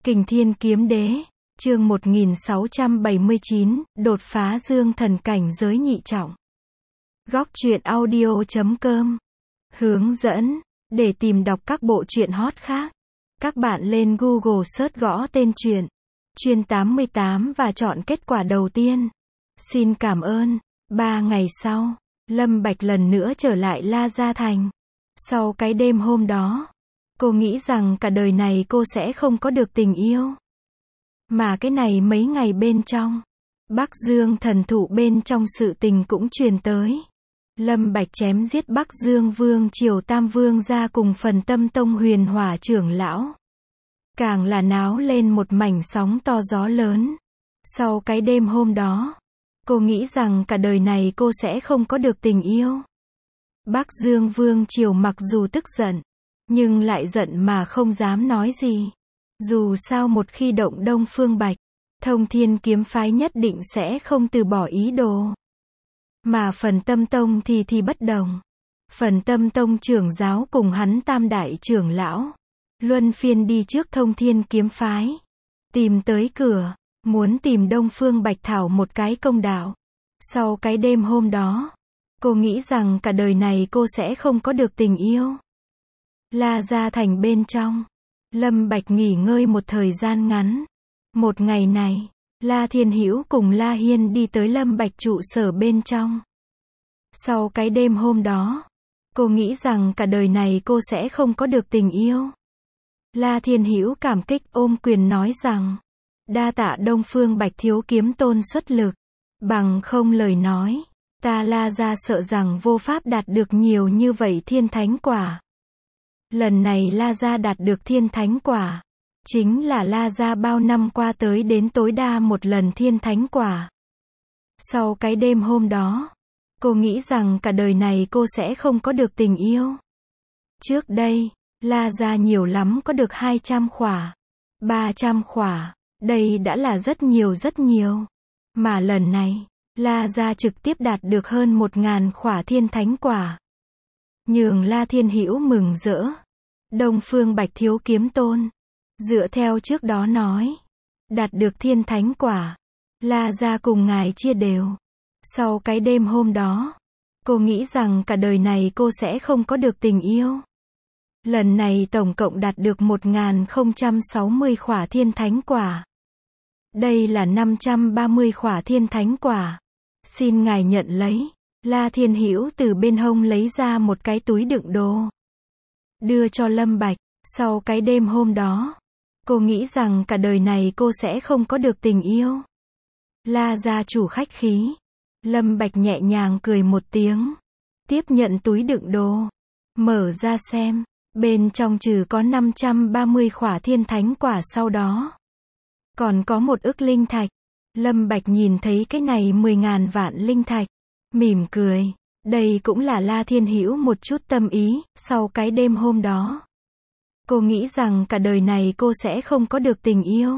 Kình Thiên Kiếm Đế, chương 1679, đột phá dương thần cảnh giới nhị trọng. Góc truyện audio.com. Hướng dẫn, để tìm đọc các bộ truyện hot khác, các bạn lên Google search gõ tên truyện, Chuyên 88 và chọn kết quả đầu tiên. Xin cảm ơn. 3 ngày sau, Lâm Bạch lần nữa trở lại La Gia Thành. Sau cái đêm hôm đó, cô nghĩ rằng cả đời này cô sẽ không có được tình yêu. Mà cái này mấy ngày bên trong, Bắc Dương thần thụ bên trong sự tình cũng truyền tới. Lâm Bạch chém giết Bắc Dương Vương Triều Tam Vương gia cùng Phần Tâm Tông Huyền Hỏa trưởng lão. Càng là náo lên một mảnh sóng to gió lớn. Sau cái đêm hôm đó, cô nghĩ rằng cả đời này cô sẽ không có được tình yêu. Bắc Dương Vương Triều mặc dù tức giận, nhưng lại giận mà không dám nói gì. Dù sao một khi động Đông Phương Bạch, Thông Thiên kiếm phái nhất định sẽ không từ bỏ ý đồ. Mà Phần Tâm Tông thì bất đồng. Phần Tâm Tông trưởng giáo cùng hắn tam đại trưởng lão, luân phiên đi trước Thông Thiên kiếm phái, tìm tới cửa, muốn tìm Đông Phương Bạch thảo một cái công đạo. Sau cái đêm hôm đó, cô nghĩ rằng cả đời này cô sẽ không có được tình yêu. La Gia Thành bên trong, Lâm Bạch nghỉ ngơi một thời gian ngắn. Một ngày này, La Thiên Hữu cùng La Hiên đi tới Lâm Bạch trụ sở bên trong. Sau cái đêm hôm đó, cô nghĩ rằng cả đời này cô sẽ không có được tình yêu. La Thiên Hữu cảm kích ôm quyền nói rằng, đa tạ Đông Phương Bạch thiếu kiếm tôn xuất lực, bằng không lời nói, ta La Gia sợ rằng vô pháp đạt được nhiều như vậy thiên thánh quả. Lần này La Gia đạt được thiên thánh quả, chính là La Gia bao năm qua tới đến tối đa một lần thiên thánh quả. Sau cái đêm hôm đó, cô nghĩ rằng cả đời này cô sẽ không có được tình yêu. Trước đây, La Gia nhiều lắm có được 200 khỏa, 300 khỏa, đây đã là rất nhiều. Mà lần này, La Gia trực tiếp đạt được hơn 1000 khỏa thiên thánh quả. Nhường La Thiên Hữu mừng rỡ. Đông Phương Bạch thiếu kiếm tôn, dựa theo trước đó nói, đạt được thiên thánh quả, La Gia cùng ngài chia đều. Sau cái đêm hôm đó, cô nghĩ rằng cả đời này cô sẽ không có được tình yêu. Lần này tổng cộng đạt được 1060 khỏa thiên thánh quả. Đây là 530 khỏa thiên thánh quả. Xin ngài nhận lấy. La Thiên Hữu từ bên hông lấy ra một cái túi đựng đồ, đưa cho Lâm Bạch. Sau cái đêm hôm đó, cô nghĩ rằng cả đời này cô sẽ không có được tình yêu. La gia chủ khách khí. Lâm Bạch nhẹ nhàng cười một tiếng, tiếp nhận túi đựng đồ, mở ra xem, bên trong trừ có 530 khỏa thiên thánh quả, sau đó còn có 1 ức linh thạch. Lâm Bạch nhìn thấy cái này 10.000 vạn linh thạch, mỉm cười. Đây cũng là La Thiên Hữu một chút tâm ý. Sau cái đêm hôm đó, cô nghĩ rằng cả đời này cô sẽ không có được tình yêu.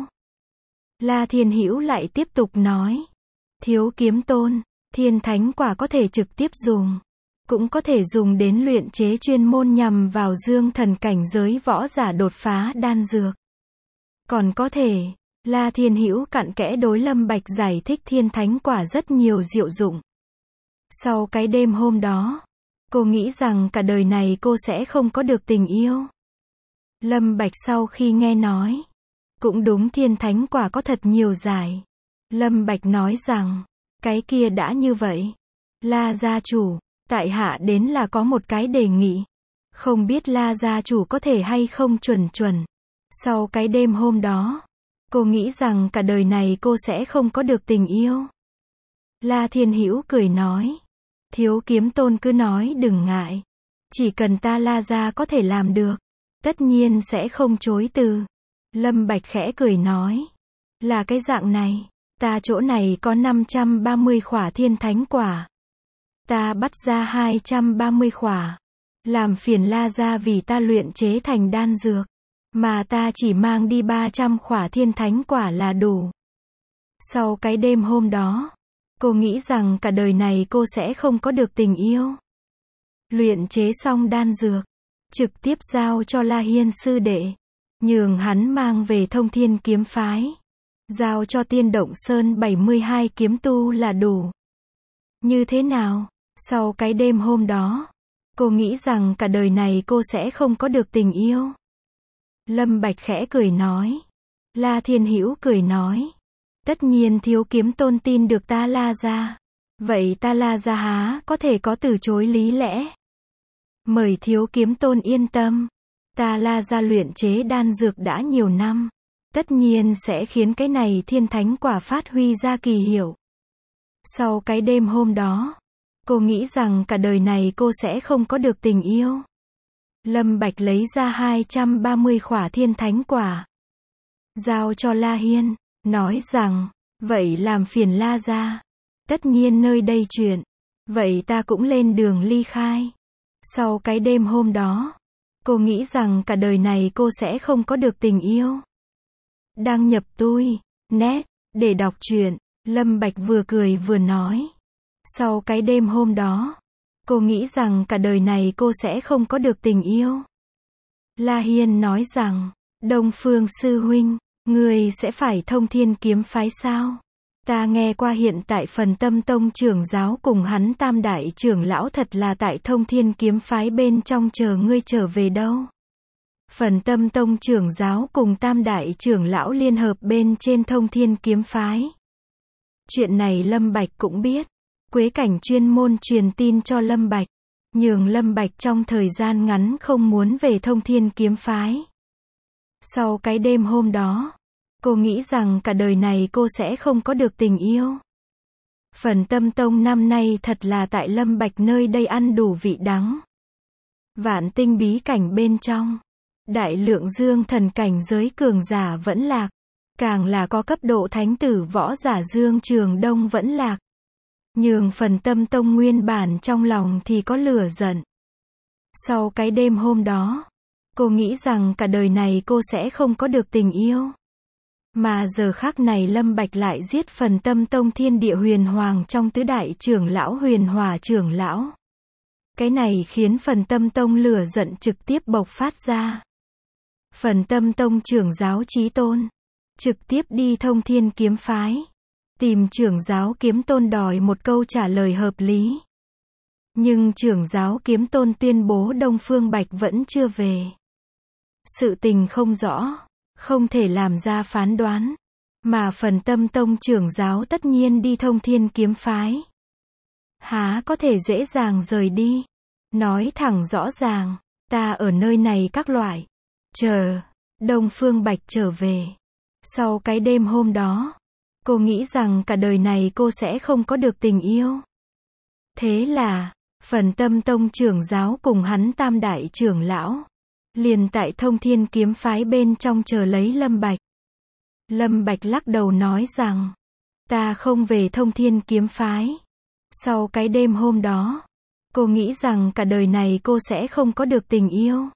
La Thiên Hữu lại tiếp tục nói, thiếu kiếm tôn, thiên thánh quả có thể trực tiếp dùng, cũng có thể dùng đến luyện chế chuyên môn nhằm vào dương thần cảnh giới võ giả đột phá đan dược. Còn có thể, La Thiên Hữu cặn kẽ đối Lâm Bạch giải thích thiên thánh quả rất nhiều diệu dụng. Sau cái đêm hôm đó, cô nghĩ rằng cả đời này cô sẽ không có được tình yêu. Lâm Bạch sau khi nghe nói, cũng đúng, thiên thánh quả có thật nhiều giải. Lâm Bạch nói rằng, cái kia đã như vậy, La gia chủ, tại hạ đến là có một cái đề nghị, không biết La gia chủ có thể hay không chuẩn. Sau cái đêm hôm đó, cô nghĩ rằng cả đời này cô sẽ không có được tình yêu. La Thiên Hữu cười nói, thiếu kiếm tôn cứ nói đừng ngại, chỉ cần ta La Gia có thể làm được, tất nhiên sẽ không chối từ. Lâm Bạch khẽ cười nói, là cái dạng này, ta chỗ này có 530 khỏa thiên thánh quả, ta bắt ra 230 khỏa, làm phiền La Gia vì ta luyện chế thành đan dược, mà ta chỉ mang đi 300 khỏa thiên thánh quả là đủ. Sau cái đêm hôm đó, cô nghĩ rằng cả đời này cô sẽ không có được tình yêu. Luyện chế xong đan dược, trực tiếp giao cho La Hiên sư đệ. nhường hắn mang về Thông Thiên kiếm phái. Giao cho Tiên Động Sơn 72 kiếm tu là đủ. Như thế nào? Sau cái đêm hôm đó, cô nghĩ rằng cả đời này cô sẽ không có được tình yêu. Lâm Bạch khẽ cười nói. La Thiên Hữu cười nói. Tất nhiên Thiếu Kiếm Tôn tin được ta La gia. Vậy ta La gia há có thể có từ chối lý lẽ. Mời Thiếu Kiếm Tôn yên tâm. Ta La gia luyện chế đan dược đã nhiều năm. Tất nhiên sẽ khiến cái này thiên thánh quả phát huy ra kỳ hiệu. Sau cái đêm hôm đó, cô nghĩ rằng cả đời này cô sẽ không có được tình yêu. Lâm Bạch lấy ra 230 khỏa thiên thánh quả. Giao cho La Hiên, nói rằng, vậy làm phiền La gia. Tất nhiên nơi đây chuyện. Vậy ta cũng lên đường ly khai. Sau cái đêm hôm đó, cô nghĩ rằng cả đời này cô sẽ không có được tình yêu. Đăng nhập tui, net, để đọc truyện. Lâm Bạch vừa cười vừa nói. Sau cái đêm hôm đó, cô nghĩ rằng cả đời này cô sẽ không có được tình yêu. La Hiên nói rằng, Đông Phương sư huynh, người sẽ phải Thông Thiên kiếm phái sao? Ta nghe qua hiện tại Phần Tâm Tông trưởng giáo cùng hắn tam đại trưởng lão thật là tại Thông Thiên kiếm phái bên trong chờ ngươi trở về đâu. Phần Tâm Tông trưởng giáo cùng tam đại trưởng lão liên hợp bên trên Thông Thiên kiếm phái. Chuyện này Lâm Bạch cũng biết. Quế Cảnh chuyên môn truyền tin cho Lâm Bạch, nhường Lâm Bạch trong thời gian ngắn không muốn về Thông Thiên kiếm phái. Sau cái đêm hôm đó, cô nghĩ rằng cả đời này cô sẽ không có được tình yêu. Phần Tâm Tông năm nay thật là tại Lâm Bạch nơi đây ăn đủ vị đắng. Vạn tinh bí cảnh bên trong, đại lượng dương thần cảnh giới cường giả vẫn lạc, càng là có cấp độ thánh tử võ giả Dương Trường Đông vẫn lạc. Nhường Phần Tâm Tông nguyên bản trong lòng thì có lửa giận. Sau cái đêm hôm đó, cô nghĩ rằng cả đời này cô sẽ không có được tình yêu. Mà giờ khắc này Lâm Bạch lại giết Phần Tâm Tông Thiên Địa Huyền Hoàng trong tứ đại trưởng lão Huyền Hỏa trưởng lão. Cái này khiến Phần Tâm Tông lửa giận trực tiếp bộc phát ra. Phần Tâm Tông trưởng giáo Chí Tôn trực tiếp đi Thông Thiên kiếm phái, tìm trưởng giáo Kiếm Tôn đòi một câu trả lời hợp lý. Nhưng trưởng giáo Kiếm Tôn tuyên bố Đông Phương Bạch vẫn chưa về. Sự tình không rõ, không thể làm ra phán đoán, mà Phần Tâm Tông trưởng giáo tất nhiên đi Thông Thiên kiếm phái. Há có thể dễ dàng rời đi. Nói thẳng rõ ràng, ta ở nơi này các loại, chờ Đông Phương Bạch trở về. Sau cái đêm hôm đó, cô nghĩ rằng cả đời này cô sẽ không có được tình yêu. Thế là, Phần Tâm Tông trưởng giáo cùng hắn tam đại trưởng lão, liền tại Thông Thiên kiếm phái bên trong chờ lấy Lâm Bạch. Lâm Bạch lắc đầu nói rằng, ta không về Thông Thiên kiếm phái. Sau cái đêm hôm đó, cô nghĩ rằng cả đời này cô sẽ không có được tình yêu.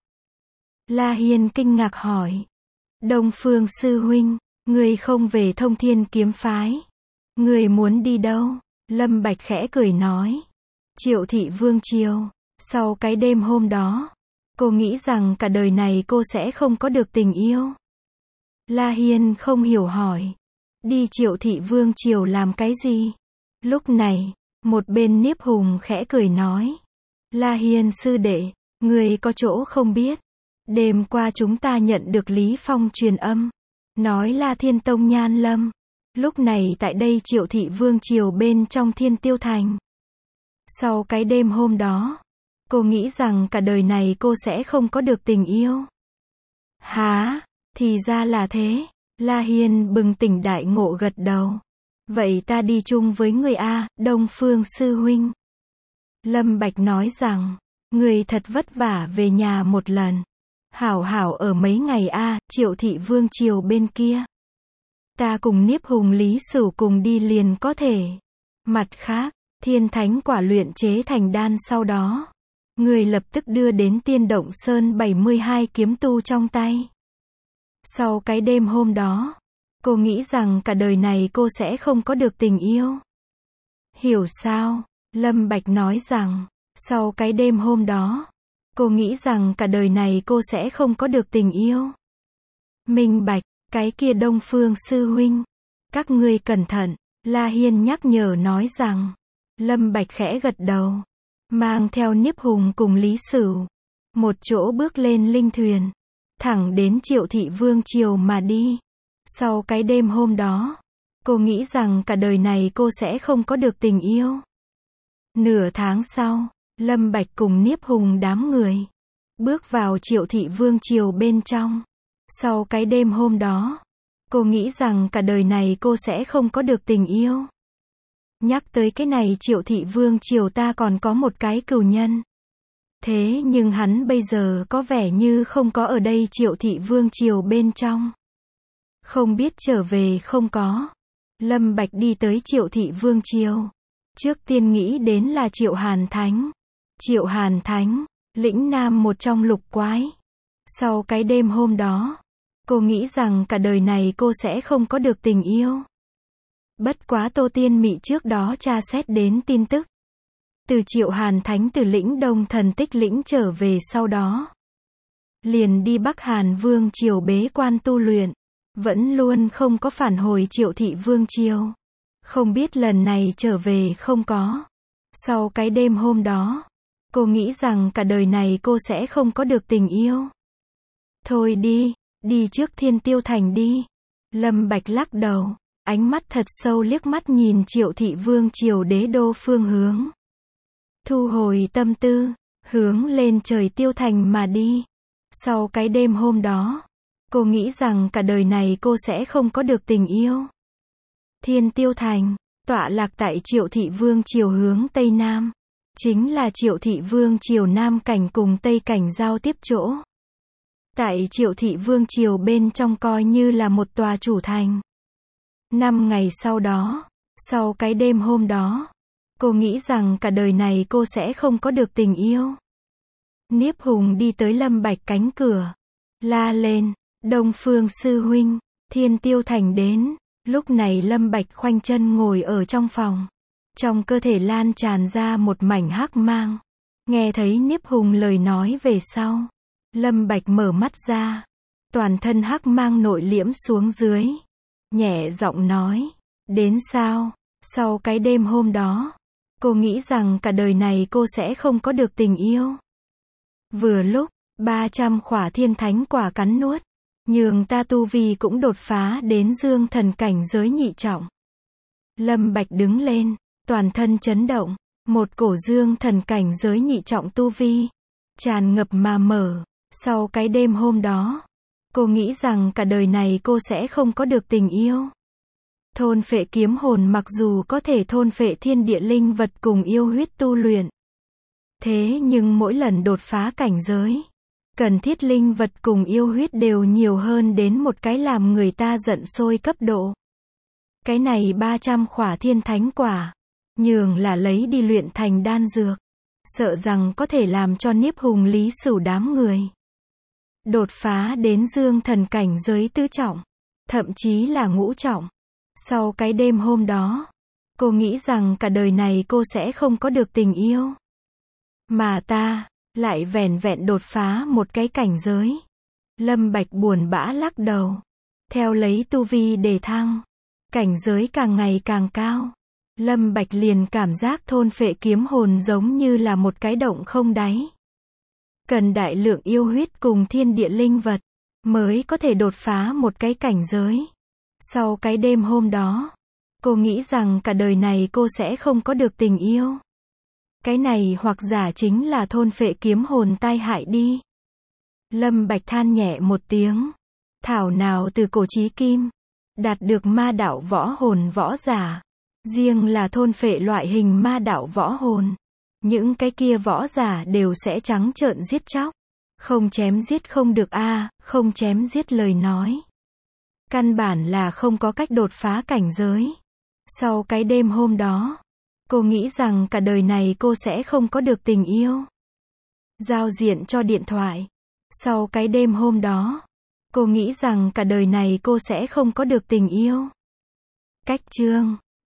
La Hiên kinh ngạc hỏi, Đông Phương sư huynh, người không về Thông Thiên kiếm phái. Người muốn đi đâu? Lâm Bạch khẽ cười nói, Triệu Thị Vương Triều. Sau cái đêm hôm đó, cô nghĩ rằng cả đời này cô sẽ không có được tình yêu. La Hiên không hiểu hỏi, đi Triệu Thị Vương Triều làm cái gì? Lúc này, một bên Niếp Hùng khẽ cười nói, La Hiên sư đệ, người có chỗ không biết. Đêm qua chúng ta nhận được Lý Phong truyền âm, nói La Thiên Tông Nhan Lâm, lúc này tại đây Triệu Thị Vương Triều bên trong Thiên Tiêu Thành. Sau cái đêm hôm đó, cô nghĩ rằng cả đời này cô sẽ không có được tình yêu. Hả? Thì ra là thế. La Hiên bừng tỉnh đại ngộ gật đầu. Vậy ta đi chung với người a, Đông Phương sư huynh. Lâm Bạch nói rằng, người thật vất vả về nhà một lần. Hảo hảo ở mấy ngày a, Triệu Thị Vương Triều bên kia. Ta cùng Niếp Hùng Lý Sửu cùng đi liền có thể. Mặt khác, thiên thánh quả luyện chế thành đan sau đó, người lập tức đưa đến Tiên Động Sơn 72 kiếm tu trong tay. Sau cái đêm hôm đó, cô nghĩ rằng cả đời này cô sẽ không có được tình yêu. Hiểu sao? Lâm Bạch nói rằng, sau cái đêm hôm đó, cô nghĩ rằng cả đời này cô sẽ không có được tình yêu. Minh Bạch, cái kia Đông Phương sư huynh. Các ngươi cẩn thận, La Hiên nhắc nhở nói rằng. Lâm Bạch khẽ gật đầu. Mang theo Niếp Hùng cùng Lý Sửu. Một chỗ bước lên linh thuyền. Thẳng đến Triệu Thị Vương triều mà đi. Sau cái đêm hôm đó, cô nghĩ rằng cả đời này cô sẽ không có được tình yêu. Nửa tháng sau, Lâm Bạch cùng Niếp Hùng đám người bước vào Triệu Thị Vương triều bên trong. Sau cái đêm hôm đó, cô nghĩ rằng cả đời này cô sẽ không có được tình yêu. Nhắc tới cái này Triệu Thị Vương triều ta còn có một cái cừu nhân. Thế nhưng hắn bây giờ có vẻ như không có ở đây Triệu Thị Vương triều bên trong. Không biết trở về không có. Lâm Bạch đi tới Triệu Thị Vương triều. Trước tiên nghĩ đến là Triệu Hàn Thánh. Triệu Hàn Thánh, lĩnh nam một trong lục quái. Sau cái đêm hôm đó, cô nghĩ rằng cả đời này cô sẽ không có được tình yêu. Bất quá Tô Tiên Mị trước đó tra xét đến tin tức. Từ Triệu Hàn Thánh từ lĩnh Đông Thần Tích lĩnh trở về sau đó. Liền đi Bắc Hàn Vương triều bế quan tu luyện. Vẫn luôn không có phản hồi Triệu Thị Vương triều. Không biết lần này trở về không có. Sau cái đêm hôm đó, cô nghĩ rằng cả đời này cô sẽ không có được tình yêu. Thôi đi, đi trước Thiên Tiêu Thành đi. Lâm Bạch lắc đầu, ánh mắt thật sâu liếc mắt nhìn Triệu Thị Vương triều đế đô phương hướng. Thu hồi tâm tư, hướng lên trời Tiêu Thành mà đi. Sau cái đêm hôm đó, cô nghĩ rằng cả đời này cô sẽ không có được tình yêu. Thiên Tiêu Thành, tọa lạc tại Triệu Thị Vương triều hướng Tây Nam. Chính là Triệu Thị Vương triều Nam cảnh cùng Tây cảnh giao tiếp chỗ. Tại Triệu Thị Vương triều bên trong coi như là một tòa chủ thành. 5 ngày sau đó, sau cái đêm hôm đó, cô nghĩ rằng cả đời này cô sẽ không có được tình yêu. Niếp Hùng đi tới Lâm Bạch cánh cửa. La lên, Đông Phương sư huynh, Thiên Tiêu Thành đến. Lúc này Lâm Bạch khoanh chân ngồi ở trong phòng. Trong cơ thể lan tràn ra một mảnh hắc mang. Nghe thấy Niếp Hùng lời nói về sau. Lâm Bạch mở mắt ra. Toàn thân hắc mang nội liễm xuống dưới. Nhẹ giọng nói. Đến sao? Sau cái đêm hôm đó, cô nghĩ rằng cả đời này cô sẽ không có được tình yêu. Vừa lúc, 300 khỏa thiên thánh quả cắn nuốt. Nhường ta tu vi cũng đột phá đến dương thần cảnh giới nhị trọng. Lâm Bạch đứng lên, toàn thân chấn động. Một cổ dương thần cảnh giới nhị trọng tu vi tràn ngập mà mở. Sau cái đêm hôm đó, cô nghĩ rằng cả đời này cô sẽ không có được tình yêu. Thôn phệ kiếm hồn mặc dù có thể thôn phệ thiên địa linh vật cùng yêu huyết tu luyện. Thế nhưng mỗi lần đột phá cảnh giới, cần thiết linh vật cùng yêu huyết đều nhiều hơn đến một cái làm người ta giận sôi cấp độ. Cái này 300 khỏa thiên thánh quả, nhường là lấy đi luyện thành đan dược. Sợ rằng có thể làm cho Niếp Hùng Lý Sửu đám người đột phá đến dương thần cảnh giới tứ trọng, thậm chí là ngũ trọng. Sau cái đêm hôm đó, cô nghĩ rằng cả đời này cô sẽ không có được tình yêu. Mà ta, lại vẻn vẹn đột phá một cái cảnh giới. Lâm Bạch buồn bã lắc đầu. Theo lấy tu vi đề thăng, cảnh giới càng ngày càng cao. Lâm Bạch liền cảm giác thôn phệ kiếm hồn giống như là một cái động không đáy. Cần đại lượng yêu huyết cùng thiên địa linh vật, mới có thể đột phá một cái cảnh giới. Sau cái đêm hôm đó, cô nghĩ rằng cả đời này cô sẽ không có được tình yêu. Cái này hoặc giả chính là thôn phệ kiếm hồn tai hại đi. Lâm Bạch than nhẹ một tiếng. Thảo nào từ cổ chí kim, đạt được ma đạo võ hồn võ giả. Riêng là thôn phệ loại hình ma đạo võ hồn. Những cái kia võ giả đều sẽ trắng trợn giết chóc. Không chém giết không được a, không chém giết lời nói. Căn bản là không có cách đột phá cảnh giới. Sau cái đêm hôm đó, cô nghĩ rằng cả đời này cô sẽ không có được tình yêu. Giao diện cho điện thoại. Sau cái đêm hôm đó, cô nghĩ rằng cả đời này cô sẽ không có được tình yêu. Cách chương